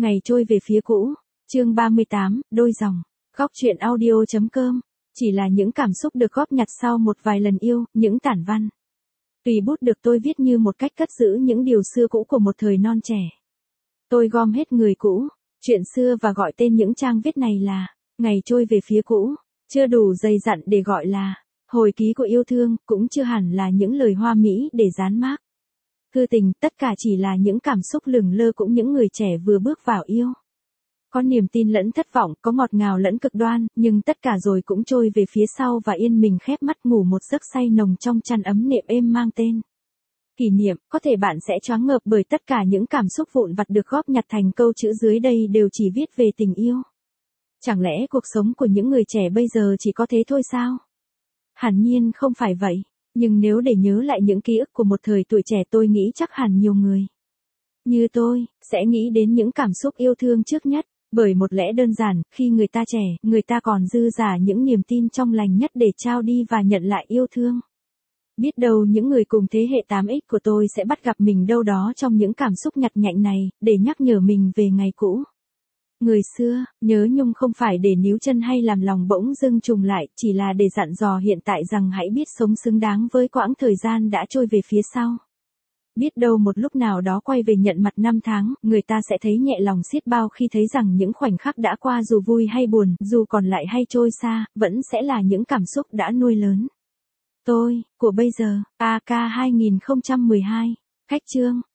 Ngày trôi về phía cũ. Chương 38, đôi dòng. Góc truyện audio.com. Chỉ là những cảm xúc được góp nhặt sau một vài lần yêu, những tản văn. Tùy bút được tôi viết như một cách cất giữ những điều xưa cũ của một thời non trẻ. Tôi gom hết người cũ, chuyện xưa và gọi tên những trang viết này là Ngày trôi về phía cũ. Chưa đủ dày dặn để gọi là hồi ký của yêu thương, cũng chưa hẳn là những lời hoa mỹ để dán mác. Thư tình, tất cả chỉ là những cảm xúc lửng lơ cũng những người trẻ vừa bước vào yêu. Có niềm tin lẫn thất vọng, có ngọt ngào lẫn cực đoan, nhưng tất cả rồi cũng trôi về phía sau và yên mình khép mắt ngủ một giấc say nồng trong chăn ấm nệm êm mang tên kỷ niệm. Có thể bạn sẽ choáng ngợp bởi tất cả những cảm xúc vụn vặt được góp nhặt thành câu chữ dưới đây đều chỉ viết về tình yêu. Chẳng lẽ cuộc sống của những người trẻ bây giờ chỉ có thế thôi sao? Hẳn nhiên không phải vậy, nhưng nếu để nhớ lại những ký ức của một thời tuổi trẻ, tôi nghĩ chắc hẳn nhiều người như tôi sẽ nghĩ đến những cảm xúc yêu thương trước nhất. Bởi một lẽ đơn giản, khi người ta trẻ, người ta còn dư dả những niềm tin trong lành nhất để trao đi và nhận lại yêu thương. Biết đâu những người cùng thế hệ 8X của tôi sẽ bắt gặp mình đâu đó trong những cảm xúc nhặt nhạnh này, để nhắc nhở mình về ngày cũ. Người xưa, nhớ nhung không phải để níu chân hay làm lòng bỗng dưng trùng lại, chỉ là để dặn dò hiện tại rằng hãy biết sống xứng đáng với quãng thời gian đã trôi về phía sau. Biết đâu một lúc nào đó quay về nhận mặt năm tháng, người ta sẽ thấy nhẹ lòng xiết bao khi thấy rằng những khoảnh khắc đã qua dù vui hay buồn, dù còn lại hay trôi xa, vẫn sẽ là những cảm xúc đã nuôi lớn tôi, của bây giờ. AK 2012. Khách chương.